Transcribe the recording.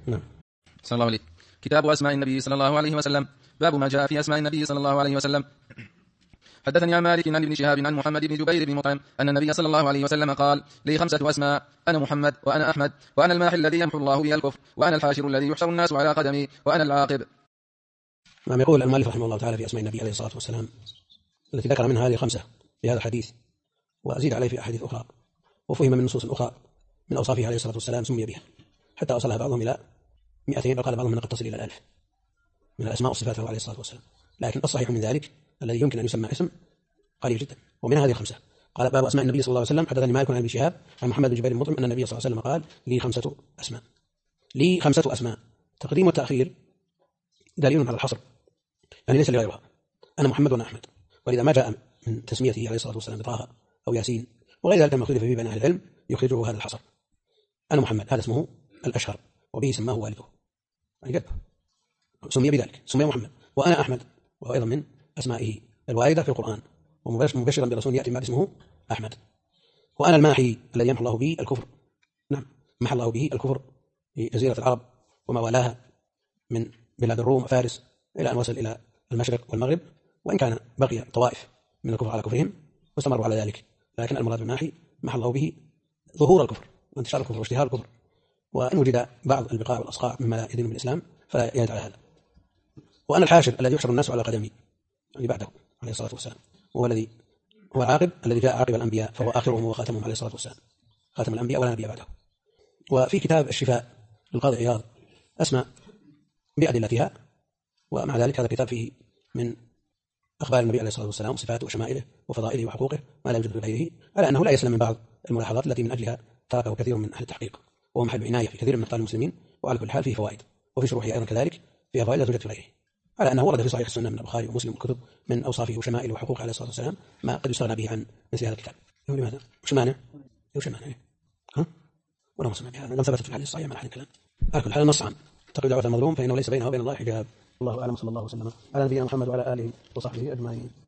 نعم. صلى الله عليه. كتاب أسماء النبي صلى الله عليه وسلم. باب ما جاء في أسماء النبي صلى الله عليه وسلم. حدثني عن مالك عن ابن شهاب عن محمد بن جبير بن مطعم أن النبي صلى الله عليه وسلم قال: لي 5 أسماء: أنا محمد، وأنا أحمد، وأنا الماحي الذي يمحو الله بي الكفر، وأنا الحاشر الذي يحشر الناس على قدمي، وأنا العاقب. نعم. يقول المؤلف رحمه الله تعالى في أسماء النبي عليه الصلاة والسلام التي ذكر منها هذه 5 في هذا الحديث، وأزيد عليه في أحاديث أخرى، وفهم من نصوص أخرى من أوصافه عليه الصلاة والسلام سمي بها، حتى وصلها بعضهم إلى 200، وقال بعضهم قد تصل إلى 1000 من الأسماء وصفاته عليه الصلاة والسلام. لكن الصحيح من ذلك الذي يمكن أن يسمى اسم قليل جدا، ومن هذه 5 قال: باب أسماء النبي صلى الله عليه وسلم. حدثني مالك عن ابن شهاب عن محمد بن جبير بن مطعم أن النبي صلى الله عليه وسلم قال: لي 5 أسماء. لي 5 أسماء، تقديم والتأخير دليل على الحصر، يعني ليس لغيرها. أنا محمد وأنا أحمد، ولذا ما جاء من تسميته عليه الصلاة والسلام بطه أو ياسين وغير ذلك المختلف فيه بين أهل العلم يخرجه هذا الحصر. أنا محمد هذا اسمه الأشهر، وبه سماه والده، يعني جده سمي بذلك، سمي محمد. وأنا أحمد، وهو أيضا من أسمائه الواردة في القرآن، ومبشرا برسول يأتي بعد اسمه أحمد. وأنا الماحي الذي يمحو الله به الكفر. نعم، محى الله به الكفر في جزيرة العرب وما والاها من بلاد الروم وفارس إلى أن وصل إلى المشرق والمغرب، وإن كان بقي طوائف من الكفر على كفرهم واستمروا على ذلك، لكن المراد بالماحي محى الله به ظهور الكفر وانتشار الكفر واشتهار الكفر. وإن وجد بعض البقاع والأصقاع مما لا يدين بالإسلام فلا يرد على هذا. وأنا الحاشر الذي يحشر الناس على قدمي، يعني بعده عليه الصلاة والسلام، وهو الذي هو العاقب الذي جاء عاقب الأنبياء، فهو آخرهم وخاتمهم عليه الصلاة والسلام، خاتم الأنبياء ولا نبي بعده. وفي كتاب الشفاء للقاضي عياض أسماء بأدلتها، ومع ذلك هذا الكتاب فيه من أخبار النبي عليه الصلاة والسلام وصفاته وشمائله وفضائله وحقوقه ما لا يوجد في غيره، على أنه لا يسلم من بعض الملاحظات التي من أجلها تركه كثير من أهل التحقيق، وهو محل عناية في كثير من أبطال المسلمين. وعلى كل حال فيه فوائد، وفي شروحه أيضا كذلك فيها فوائد لا توجد في غيره، على أنه ورد في صحيح السنة من البخاري ومسلم وكتب من أوصافه وشمائله وحقوقه عليه الصلاة والسلام ما قد يستغنى به عن مثل هذا الكتاب. لماذا؟ وش المانع؟ ها؟ ولا مسمى بهذا لم ثبتت في الحديث الصحيح من أحد الكلام. على كل حال النص عن تقي دعوة المظلوم فإنه ليس بينه وبين الله حجاب. الله أعلم، صلى الله وسلم على نبينا محمد وعلى آله وصحبه أجمعين.